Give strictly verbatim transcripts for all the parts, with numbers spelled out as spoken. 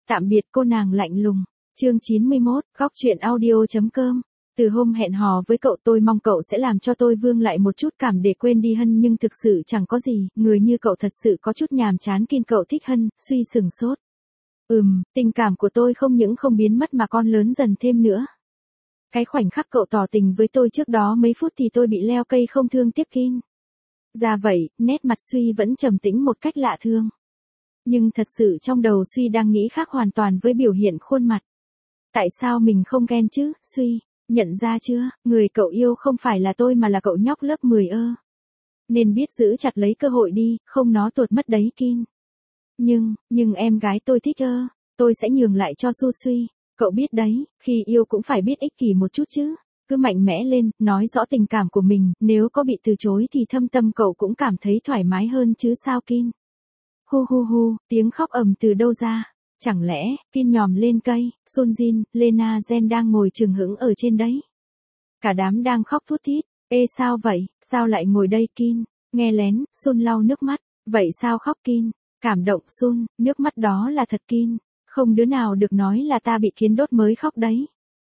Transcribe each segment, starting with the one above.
Tạm biệt cô nàng lạnh lùng. Chương chín mươi mốt, góc truyện audio.com. Từ hôm hẹn hò với cậu tôi mong cậu sẽ làm cho tôi vương lại một chút cảm để quên đi Hân, nhưng thực sự chẳng có gì, người như cậu thật sự có chút nhàm chán. Kin cậu thích Hân, suy sừng sốt. Ừm, tình cảm của tôi không những không biến mất mà còn lớn dần thêm nữa. Cái khoảnh khắc cậu tỏ tình với tôi trước đó mấy phút thì tôi bị leo cây không thương tiếc Kin. Ra vậy, nét mặt Suy vẫn trầm tĩnh một cách lạ thường. Nhưng thật sự trong đầu Suy đang nghĩ khác hoàn toàn với biểu hiện khuôn mặt. Tại sao mình không ghen chứ, Suy? Nhận ra chưa, người cậu yêu không phải là tôi mà là cậu nhóc lớp mười ơ. Nên biết giữ chặt lấy cơ hội đi, không nó tuột mất đấy Kin. Nhưng, nhưng em gái tôi thích ơ, tôi sẽ nhường lại cho Su Suy. Cậu biết đấy, khi yêu cũng phải biết ích kỷ một chút chứ. Cứ mạnh mẽ lên, nói rõ tình cảm của mình, nếu có bị từ chối thì thâm tâm cậu cũng cảm thấy thoải mái hơn chứ sao Kin. Hu hu hu, tiếng khóc ầm từ đâu ra? Chẳng lẽ, Kin nhòm lên cây, Sun Jin, Lena Jen đang ngồi chừng hững ở trên đấy. Cả đám đang khóc thút thít. Ê sao vậy, sao lại ngồi đây Kin? Nghe lén, Sun lau nước mắt. Vậy sao khóc Kin? Cảm động Sun, nước mắt đó là thật Kin. Không đứa nào được nói là ta bị kiến đốt mới khóc đấy.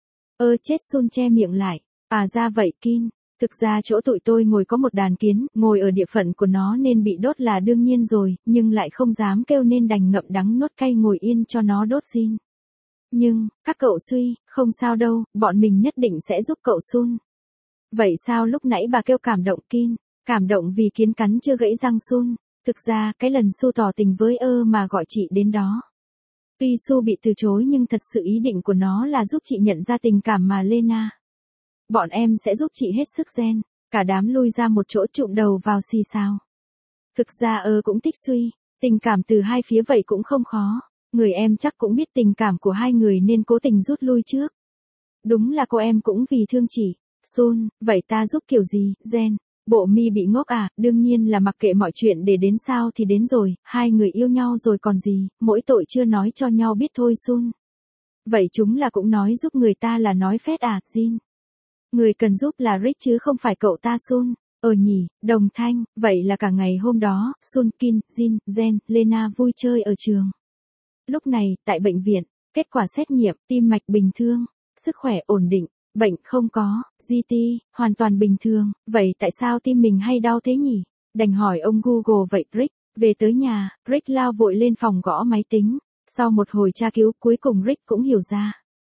Ơ chết, Sun che miệng lại. À ra vậy Kin. Thực ra chỗ tụi tôi ngồi có một đàn kiến, ngồi ở địa phận của nó nên bị đốt là đương nhiên rồi, nhưng lại không dám kêu nên đành ngậm đắng nuốt cay ngồi yên cho nó đốt xin. Nhưng, các cậu Suy, không sao đâu, bọn mình nhất định sẽ giúp cậu Sun. Vậy sao lúc nãy bà kêu cảm động Kin? Cảm động vì kiến cắn chưa gãy răng Sun. Thực ra, cái lần Su tỏ tình với ơ mà gọi chị đến đó. Tuy Su bị từ chối nhưng thật sự ý định của nó là giúp chị nhận ra tình cảm mà Lena. Bọn em sẽ giúp chị hết sức gen. Cả đám lui ra một chỗ chụm đầu vào xì xào. Thực ra ơ cũng thích Suy. Tình cảm từ hai phía vậy cũng không khó. Người em chắc cũng biết tình cảm của hai người nên cố tình rút lui trước. Đúng là cô em cũng vì thương chị. Sun, vậy ta giúp kiểu gì, gen? Bộ mi bị ngốc à, đương nhiên là mặc kệ mọi chuyện để đến sao thì đến rồi, hai người yêu nhau rồi còn gì, mỗi tội chưa nói cho nhau biết thôi Sun. Vậy chúng là cũng nói giúp người ta là nói phét à, Jin. Người cần giúp là Rick chứ không phải cậu ta Sun. Ờ nhỉ, đồng thanh, vậy là cả ngày hôm đó, Sun, Kin, Jin, Jen, Lena vui chơi ở trường. Lúc này, tại bệnh viện, kết quả xét nghiệm, tim mạch bình thường, sức khỏe ổn định, bệnh không có, giê tê, hoàn toàn bình thường, vậy tại sao tim mình hay đau thế nhỉ? Đành hỏi ông Google vậy Rick, về tới nhà, Rick lao vội lên phòng gõ máy tính, sau một hồi tra cứu cuối cùng Rick cũng hiểu ra.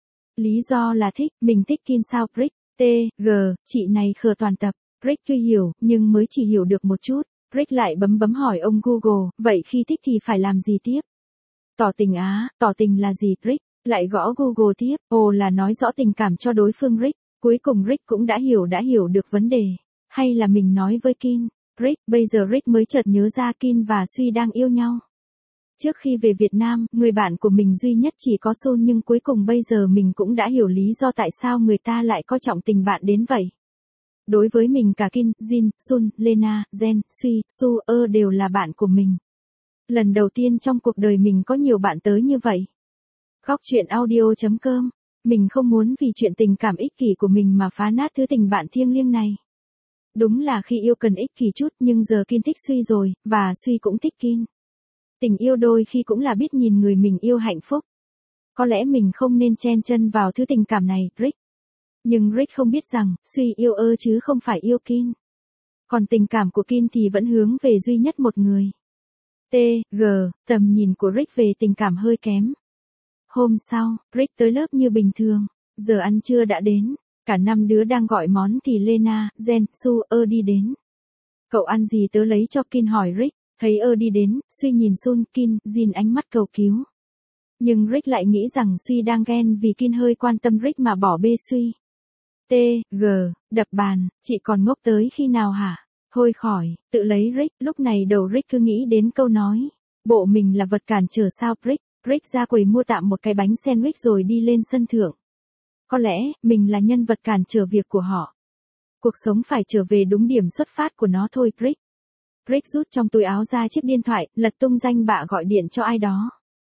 Lý do là thích, mình thích Kin sao Rick, T, G, chị này khờ toàn tập, Rick tuy hiểu, nhưng mới chỉ hiểu được một chút, Rick lại bấm bấm hỏi ông Google, vậy khi thích thì phải làm gì tiếp? Tỏ tình á, tỏ tình là gì Rick? Lại gõ Google tiếp, ồ là nói rõ tình cảm cho đối phương Rick, cuối cùng Rick cũng đã hiểu đã hiểu được vấn đề, hay là mình nói với Kin, Rick, bây giờ Rick mới chợt nhớ ra Kin và Suy đang yêu nhau. Trước khi về Việt Nam, người bạn của mình duy nhất chỉ có Sun nhưng cuối cùng bây giờ mình cũng đã hiểu lý do tại sao người ta lại coi trọng tình bạn đến vậy. Đối với mình cả Kin, Jin, Sun, Lena, Jen, Suy, Su, ơ đều là bạn của mình. Lần đầu tiên trong cuộc đời mình có nhiều bạn tới như vậy. Góc truyện audio.com. Mình không muốn vì chuyện tình cảm ích kỷ của mình mà phá nát thứ tình bạn thiêng liêng này. Đúng là khi yêu cần ích kỷ chút nhưng giờ Kin thích Suy rồi, và Suy cũng thích Kin. Tình yêu đôi khi cũng là biết nhìn người mình yêu hạnh phúc. Có lẽ mình không nên chen chân vào thứ tình cảm này, Rick. Nhưng Rick không biết rằng, Suy yêu ơ chứ không phải yêu Kin. Còn tình cảm của Kin thì vẫn hướng về duy nhất một người. T, G, tầm nhìn của Rick về tình cảm hơi kém. Hôm sau, Rick tới lớp như bình thường, giờ ăn trưa đã đến, cả năm đứa đang gọi món thì Lena, Jen, Su, ơ đi đến. Cậu ăn gì tớ lấy cho Kin hỏi Rick, thấy ơ đi đến, Suy nhìn Sun, Kin, Jin ánh mắt cầu cứu. Nhưng Rick lại nghĩ rằng Suy đang ghen vì Kin hơi quan tâm Rick mà bỏ bê Suy. T, G, đập bàn, chị còn ngốc tới khi nào hả? Thôi khỏi, tự lấy Rick, lúc này đầu Rick cứ nghĩ đến câu nói. Bộ mình là vật cản trở sao Rick? Rick ra quầy mua tạm một cái bánh sandwich rồi đi lên sân thượng. Có lẽ, mình là nhân vật cản trở việc của họ. Cuộc sống phải trở về đúng điểm xuất phát của nó thôi Rick. Rick rút trong túi áo ra chiếc điện thoại, lật tung danh bạ gọi điện cho ai đó.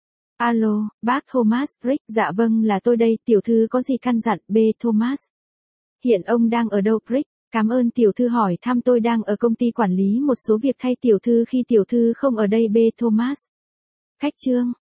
Alo, bác Thomas, Rick, dạ vâng là tôi đây, tiểu thư có gì căn dặn, B. Thomas. Hiện ông đang ở đâu Rick? Cảm ơn tiểu thư hỏi thăm, tôi đang ở công ty quản lý một số việc thay tiểu thư khi tiểu thư không ở đây, B. Thomas. Khách trương,